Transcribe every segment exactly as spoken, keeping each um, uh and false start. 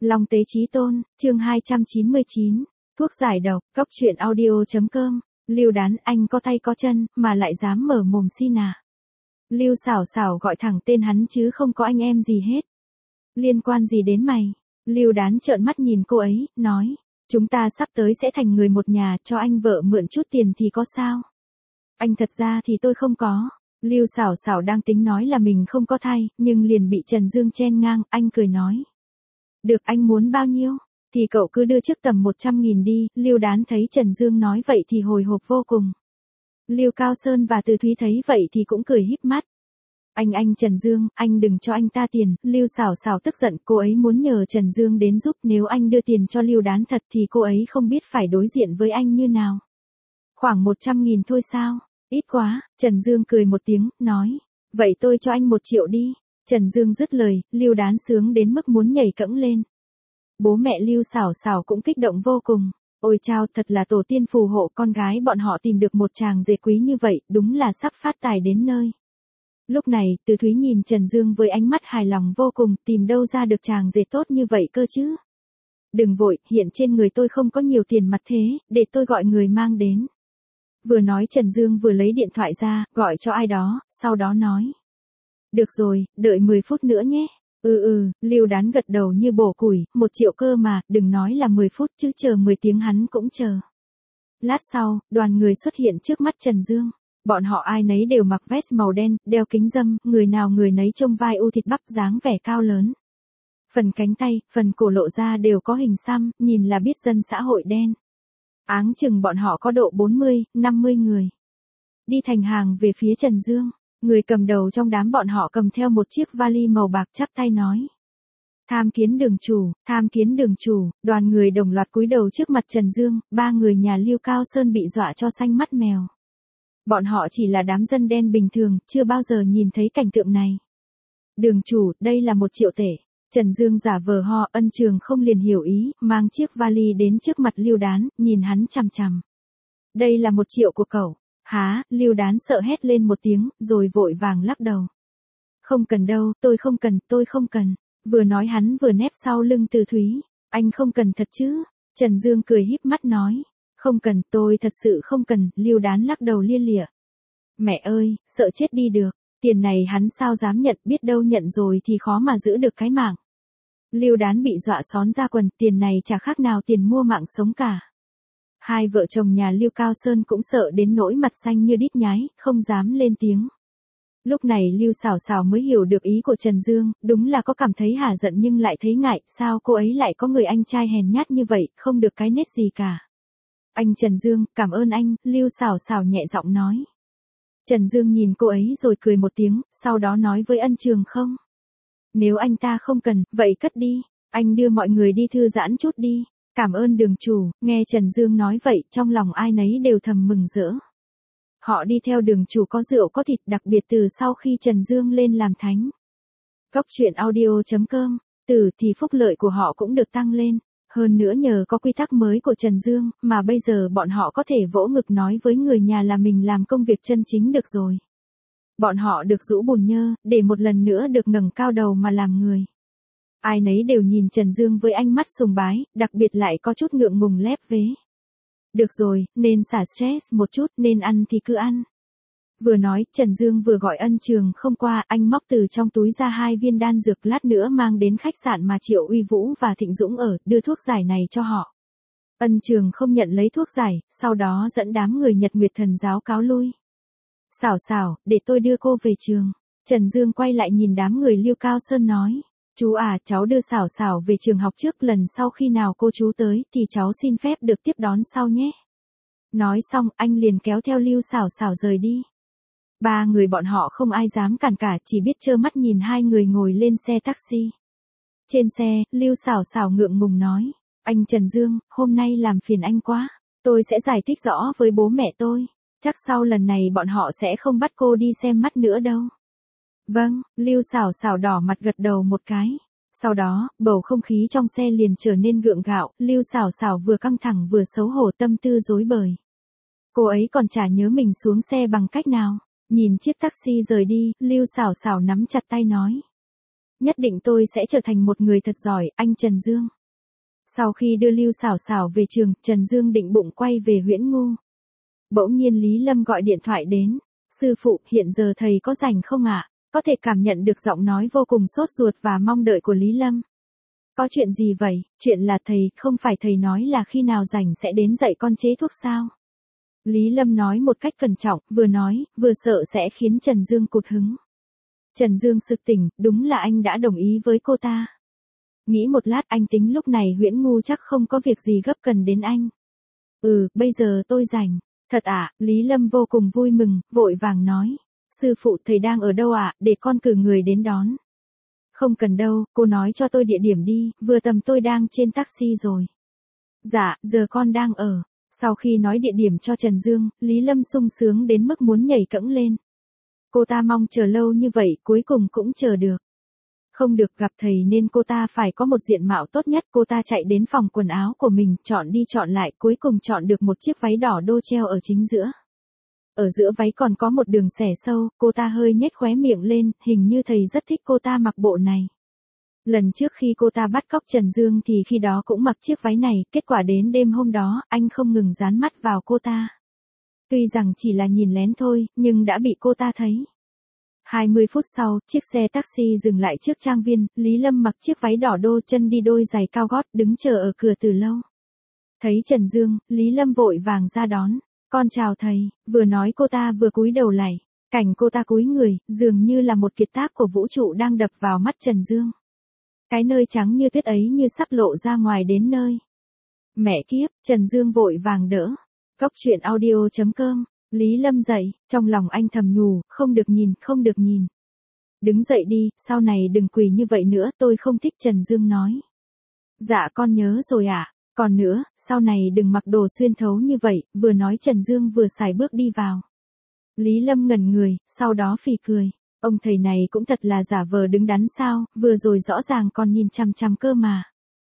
Long Tế Chí Tôn, chương hai trăm chín mươi chín, thuốc giải độc, cóc truyện audio.com, Lưu Đán anh có tay có chân, mà lại dám mở mồm xin à. Lưu Xảo Xảo gọi thẳng tên hắn chứ không có anh em gì hết. Liên quan gì đến mày? Lưu Đán trợn mắt nhìn cô ấy, nói, chúng ta sắp tới sẽ thành người một nhà, cho anh vợ mượn chút tiền thì có sao? Anh thật ra thì tôi không có. Lưu Xảo Xảo đang tính nói là mình không có thai, nhưng liền bị Trần Dương chen ngang, anh cười nói. Được, anh muốn bao nhiêu? Thì cậu cứ đưa trước tầm một trăm nghìn đi. Lưu Đán thấy Trần Dương nói vậy thì hồi hộp vô cùng. Lưu Cao Sơn và Từ Thúy thấy vậy thì cũng cười híp mắt. Anh anh Trần Dương, anh đừng cho anh ta tiền. Lưu Xảo Xảo tức giận, cô ấy muốn nhờ Trần Dương đến giúp, nếu anh đưa tiền cho Lưu Đán thật thì cô ấy không biết phải đối diện với anh như nào. Khoảng một trăm nghìn thôi sao? Ít quá. Trần Dương cười một tiếng, nói, vậy tôi cho anh một triệu đi. Trần Dương dứt lời, Lưu Đán sướng đến mức muốn nhảy cẫng lên. Bố mẹ Lưu Xảo Xảo cũng kích động vô cùng. Ôi chao, thật là tổ tiên phù hộ con gái bọn họ tìm được một chàng rể quý như vậy, đúng là sắp phát tài đến nơi. Lúc này, Từ Thúy nhìn Trần Dương với ánh mắt hài lòng vô cùng, tìm đâu ra được chàng rể tốt như vậy cơ chứ. Đừng vội, hiện trên người tôi không có nhiều tiền mặt thế, để tôi gọi người mang đến. Vừa nói Trần Dương vừa lấy điện thoại ra, gọi cho ai đó, sau đó nói. Được rồi, đợi mười phút nữa nhé. Ừ ừ, Lưu Đán gật đầu như bổ củi, một triệu cơ mà, đừng nói là mười phút chứ chờ mười tiếng hắn cũng chờ. Lát sau, đoàn người xuất hiện trước mắt Trần Dương. Bọn họ ai nấy đều mặc vest màu đen, đeo kính râm, người nào người nấy trông vai u thịt bắp dáng vẻ cao lớn. Phần cánh tay, phần cổ lộ ra đều có hình xăm, nhìn là biết dân xã hội đen. Áng chừng bọn họ có độ bốn mươi, năm mươi người. Đi thành hàng về phía Trần Dương. Người cầm đầu trong đám bọn họ cầm theo một chiếc vali màu bạc chắp tay nói. Tham kiến đường chủ, tham kiến đường chủ. Đoàn người đồng loạt cúi đầu trước mặt Trần Dương, ba người nhà Lưu Cao Sơn bị dọa cho xanh mắt mèo. Bọn họ chỉ là đám dân đen bình thường, chưa bao giờ nhìn thấy cảnh tượng này. Đường chủ, đây là một triệu tể. Trần Dương giả vờ ho, Ân Trường không liền hiểu ý, mang chiếc vali đến trước mặt Lưu Đán, nhìn hắn chằm chằm. Đây là một triệu của cậu. Há, Lưu Đán sợ hét lên một tiếng, rồi vội vàng lắc đầu. Không cần đâu, tôi không cần, tôi không cần. Vừa nói hắn vừa nép sau lưng Từ Thúy. Anh không cần thật chứ? Trần Dương cười híp mắt nói. Không cần, tôi thật sự không cần. Lưu Đán lắc đầu lia lịa. Mẹ ơi, sợ chết đi được. Tiền này hắn sao dám nhận, biết đâu nhận rồi thì khó mà giữ được cái mạng. Lưu Đán bị dọa xón ra quần, tiền này chả khác nào tiền mua mạng sống cả. Hai vợ chồng nhà Lưu Cao Sơn cũng sợ đến nỗi mặt xanh như đít nhái, không dám lên tiếng. Lúc này Lưu Xảo Xảo mới hiểu được ý của Trần Dương, đúng là có cảm thấy hả giận nhưng lại thấy ngại, sao cô ấy lại có người anh trai hèn nhát như vậy, không được cái nết gì cả. Anh Trần Dương, cảm ơn anh, Lưu Xảo Xảo nhẹ giọng nói. Trần Dương nhìn cô ấy rồi cười một tiếng, sau đó nói với Ân Trường không. Nếu anh ta không cần, vậy cất đi, anh đưa mọi người đi thư giãn chút đi. Cảm ơn đường chủ. Nghe Trần Dương nói vậy, trong lòng ai nấy đều thầm mừng rỡ. Họ đi theo đường chủ có rượu có thịt, đặc biệt từ sau khi Trần Dương lên làm thánh. Cóc truyện audio.com, từ thì phúc lợi của họ cũng được tăng lên. Hơn nữa nhờ có quy tắc mới của Trần Dương, mà bây giờ bọn họ có thể vỗ ngực nói với người nhà là mình làm công việc chân chính được rồi. Bọn họ được rũ bùn nhơ, để một lần nữa được ngẩng cao đầu mà làm người. Ai nấy đều nhìn Trần Dương với ánh mắt sùng bái, đặc biệt lại có chút ngượng ngùng lép vế. Được rồi, nên xả stress một chút, nên ăn thì cứ ăn. Vừa nói, Trần Dương vừa gọi Ân Trường không qua, anh móc từ trong túi ra hai viên đan dược, lát nữa mang đến khách sạn mà Triệu Uy Vũ và Thịnh Dũng ở, đưa thuốc giải này cho họ. Ân Trường không nhận lấy thuốc giải, sau đó dẫn đám người Nhật Nguyệt Thần giáo cáo lui. Xảo Xảo, để tôi đưa cô về trường. Trần Dương quay lại nhìn đám người Lưu Cao Sơn nói. Chú à, cháu đưa Xảo Xảo về trường học trước, lần sau khi nào cô chú tới thì cháu xin phép được tiếp đón sau nhé. Nói xong, anh liền kéo theo Lưu Xảo Xảo rời đi. Ba người bọn họ không ai dám cản cả, chỉ biết trơ mắt nhìn hai người ngồi lên xe taxi. Trên xe, Lưu Xảo Xảo ngượng ngùng nói. Anh Trần Dương, hôm nay làm phiền anh quá. Tôi sẽ giải thích rõ với bố mẹ tôi. Chắc sau lần này bọn họ sẽ không bắt cô đi xem mắt nữa đâu. Vâng, Lưu Xảo Xảo đỏ mặt gật đầu một cái. Sau đó, bầu không khí trong xe liền trở nên gượng gạo, Lưu Xảo Xảo vừa căng thẳng vừa xấu hổ, tâm tư rối bời. Cô ấy còn chả nhớ mình xuống xe bằng cách nào. Nhìn chiếc taxi rời đi, Lưu Xảo Xảo nắm chặt tay nói. Nhất định tôi sẽ trở thành một người thật giỏi, anh Trần Dương. Sau khi đưa Lưu Sảo Sảo về trường, Trần Dương định bụng quay về Huyễn Ngu. Bỗng nhiên Lý Lâm gọi điện thoại đến. Sư phụ, hiện giờ thầy có rảnh không ạ? Có thể cảm nhận được giọng nói vô cùng sốt ruột và mong đợi của Lý Lâm. Có chuyện gì vậy? Chuyện là thầy, không phải thầy nói là khi nào rảnh sẽ đến dạy con chế thuốc sao? Lý Lâm nói một cách cẩn trọng, vừa nói, vừa sợ sẽ khiến Trần Dương cụt hứng. Trần Dương sực tỉnh, đúng là anh đã đồng ý với cô ta. Nghĩ một lát anh tính lúc này Huyễn Ngu chắc không có việc gì gấp cần đến anh. Ừ, bây giờ tôi rảnh. Thật ạ, à, Lý Lâm vô cùng vui mừng, vội vàng nói. Sư phụ thầy đang ở đâu ạ, à, để con cử người đến đón. Không cần đâu, cô nói cho tôi địa điểm đi, vừa tầm tôi đang trên taxi rồi. Dạ, giờ con đang ở. Sau khi nói địa điểm cho Trần Dương, Lý Lâm sung sướng đến mức muốn nhảy cẫng lên. Cô ta mong chờ lâu như vậy, cuối cùng cũng chờ được. Không được gặp thầy nên cô ta phải có một diện mạo tốt nhất. Cô ta chạy đến phòng quần áo của mình, chọn đi chọn lại, cuối cùng chọn được một chiếc váy đỏ đô treo ở chính giữa. Ở giữa váy còn có một đường xẻ sâu, cô ta hơi nhếch khóe miệng lên, hình như thầy rất thích cô ta mặc bộ này. Lần trước khi cô ta bắt cóc Trần Dương thì khi đó cũng mặc chiếc váy này, kết quả đến đêm hôm đó, anh không ngừng dán mắt vào cô ta. Tuy rằng chỉ là nhìn lén thôi, nhưng đã bị cô ta thấy. hai mươi phút sau, chiếc xe taxi dừng lại trước trang viên, Lý Lâm mặc chiếc váy đỏ đô, chân đi đôi giày cao gót, đứng chờ ở cửa từ lâu. Thấy Trần Dương, Lý Lâm vội vàng ra đón. Con chào thầy, vừa nói cô ta vừa cúi đầu lạy. Cảnh cô ta cúi người, dường như là một kiệt tác của vũ trụ đang đập vào mắt Trần Dương. Cái nơi trắng như tuyết ấy như sắp lộ ra ngoài đến nơi. Mẹ kiếp, Trần Dương vội vàng đỡ. Cốc truyện audio chấm com. Lý Lâm dậy, trong lòng anh thầm nhủ, không được nhìn, không được nhìn. Đứng dậy đi, sau này đừng quỳ như vậy nữa, tôi không thích. Trần Dương nói. Dạ con nhớ rồi ạ. À. Còn nữa, sau này đừng mặc đồ xuyên thấu như vậy, vừa nói Trần Dương vừa xài bước đi vào. Lý Lâm ngẩn người, sau đó phì cười. Ông thầy này cũng thật là giả vờ đứng đắn sao, vừa rồi rõ ràng còn nhìn chằm chằm cơ mà.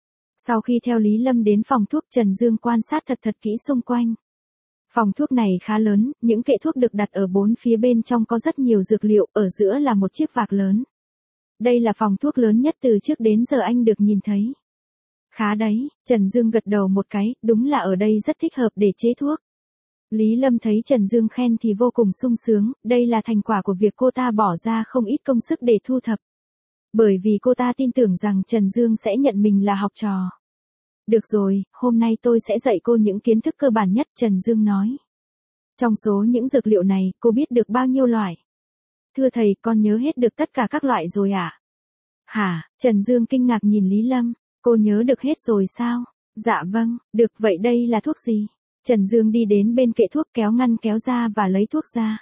Sau khi theo Lý Lâm đến phòng thuốc, Trần Dương quan sát thật thật kỹ xung quanh. Phòng thuốc này khá lớn, những kệ thuốc được đặt ở bốn phía bên trong có rất nhiều dược liệu, ở giữa là một chiếc vạc lớn. Đây là phòng thuốc lớn nhất từ trước đến giờ anh được nhìn thấy. Khá đấy, Trần Dương gật đầu một cái, đúng là ở đây rất thích hợp để chế thuốc. Lý Lâm thấy Trần Dương khen thì vô cùng sung sướng, đây là thành quả của việc cô ta bỏ ra không ít công sức để thu thập. Bởi vì cô ta tin tưởng rằng Trần Dương sẽ nhận mình là học trò. Được rồi, hôm nay tôi sẽ dạy cô những kiến thức cơ bản nhất, Trần Dương nói. Trong số những dược liệu này, cô biết được bao nhiêu loại? Thưa thầy, con nhớ hết được tất cả các loại rồi ạ. À? Hả, Trần Dương kinh ngạc nhìn Lý Lâm, cô nhớ được hết rồi sao? Dạ vâng, được, vậy đây là thuốc gì? Trần Dương đi đến bên kệ thuốc, kéo ngăn kéo ra và lấy thuốc ra.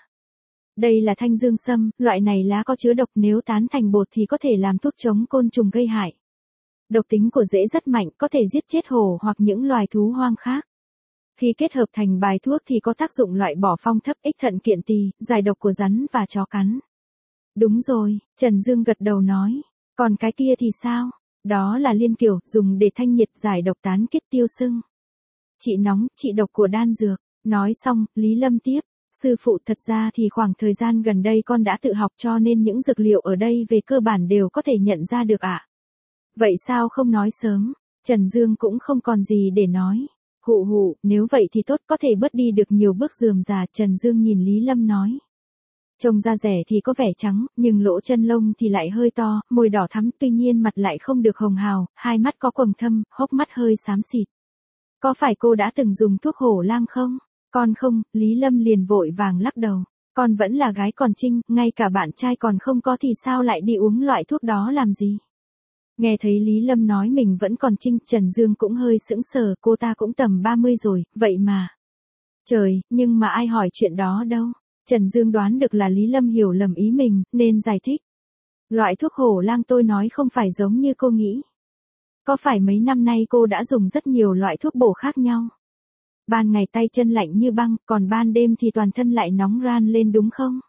Đây là thanh dương sâm, loại này lá có chứa độc, nếu tán thành bột thì có thể làm thuốc chống côn trùng gây hại. Độc tính của rễ rất mạnh, có thể giết chết hổ hoặc những loài thú hoang khác. Khi kết hợp thành bài thuốc thì có tác dụng loại bỏ phong thấp, ích thận kiện tỳ, giải độc của rắn và chó cắn. Đúng rồi, Trần Dương gật đầu nói. Còn cái kia thì sao? Đó là liên kiểu, dùng để thanh nhiệt, giải độc, tán kết, tiêu sưng. Trị nóng, trị độc của đan dược. Nói xong, Lý Lâm tiếp. Sư phụ, thật ra thì khoảng thời gian gần đây con đã tự học cho nên những dược liệu ở đây về cơ bản đều có thể nhận ra được ạ. À? Vậy sao không nói sớm? Trần Dương cũng không còn gì để nói. Hụ hụ, nếu vậy thì tốt, có thể bớt đi được nhiều bước rườm rà. Trần Dương nhìn Lý Lâm nói. Trông da rẻ thì có vẻ trắng, nhưng lỗ chân lông thì lại hơi to, môi đỏ thắm, tuy nhiên mặt lại không được hồng hào, hai mắt có quầng thâm, hốc mắt hơi xám xịt. Có phải cô đã từng dùng thuốc hổ lang không? Con không, Lý Lâm liền vội vàng lắc đầu. Con vẫn là gái còn trinh, ngay cả bạn trai còn không có thì sao lại đi uống loại thuốc đó làm gì? Nghe thấy Lý Lâm nói mình vẫn còn trinh, Trần Dương cũng hơi sững sờ, cô ta cũng tầm ba mươi rồi, vậy mà. Trời, nhưng mà ai hỏi chuyện đó đâu? Trần Dương đoán được là Lý Lâm hiểu lầm ý mình, nên giải thích. Loại thuốc hổ lang tôi nói không phải giống như cô nghĩ. Có phải mấy năm nay cô đã dùng rất nhiều loại thuốc bổ khác nhau? Ban ngày tay chân lạnh như băng, còn ban đêm thì toàn thân lại nóng ran lên đúng không?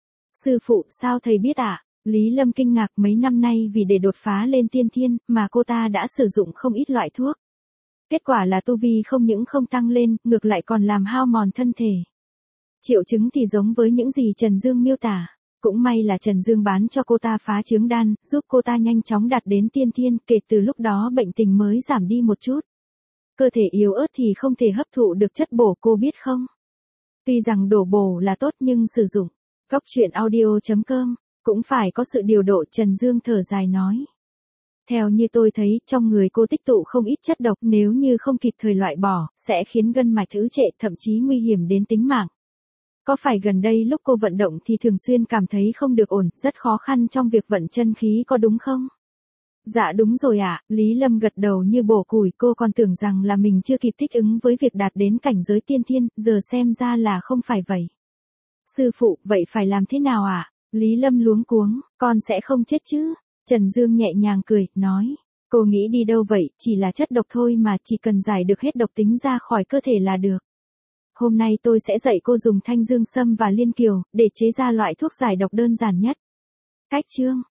Sư phụ, sao thầy biết ạ? À? Lý Lâm kinh ngạc, mấy năm nay vì để đột phá lên tiên thiên, mà cô ta đã sử dụng không ít loại thuốc. Kết quả là tu vi không những không tăng lên, ngược lại còn làm hao mòn thân thể. Triệu chứng thì giống với những gì Trần Dương miêu tả. Cũng may là Trần Dương bán cho cô ta phá trướng đan, giúp cô ta nhanh chóng đạt đến tiên thiên, kể từ lúc đó bệnh tình mới giảm đi một chút. Cơ thể yếu ớt thì không thể hấp thụ được chất bổ, cô biết không? Tuy rằng đổ bổ là tốt nhưng sử dụng Cóc truyện audio chấm com cũng phải có sự điều độ, Trần Dương thở dài nói. Theo như tôi thấy, trong người cô tích tụ không ít chất độc, nếu như không kịp thời loại bỏ, sẽ khiến gân mạch ứ trệ, thậm chí nguy hiểm đến tính mạng. Có phải gần đây lúc cô vận động thì thường xuyên cảm thấy không được ổn, rất khó khăn trong việc vận chân khí có đúng không? Dạ đúng rồi ạ, Lý Lâm gật đầu như bổ củi, cô còn tưởng rằng là mình chưa kịp thích ứng với việc đạt đến cảnh giới tiên thiên, giờ xem ra là không phải vậy. Sư phụ, vậy phải làm thế nào ạ? Lý Lâm luống cuống, con sẽ không chết chứ? Trần Dương nhẹ nhàng cười, nói. Cô nghĩ đi đâu vậy, chỉ là chất độc thôi mà, chỉ cần giải được hết độc tính ra khỏi cơ thể là được. Hôm nay tôi sẽ dạy cô dùng thanh dương sâm và liên kiều, để chế ra loại thuốc giải độc đơn giản nhất. Cách chương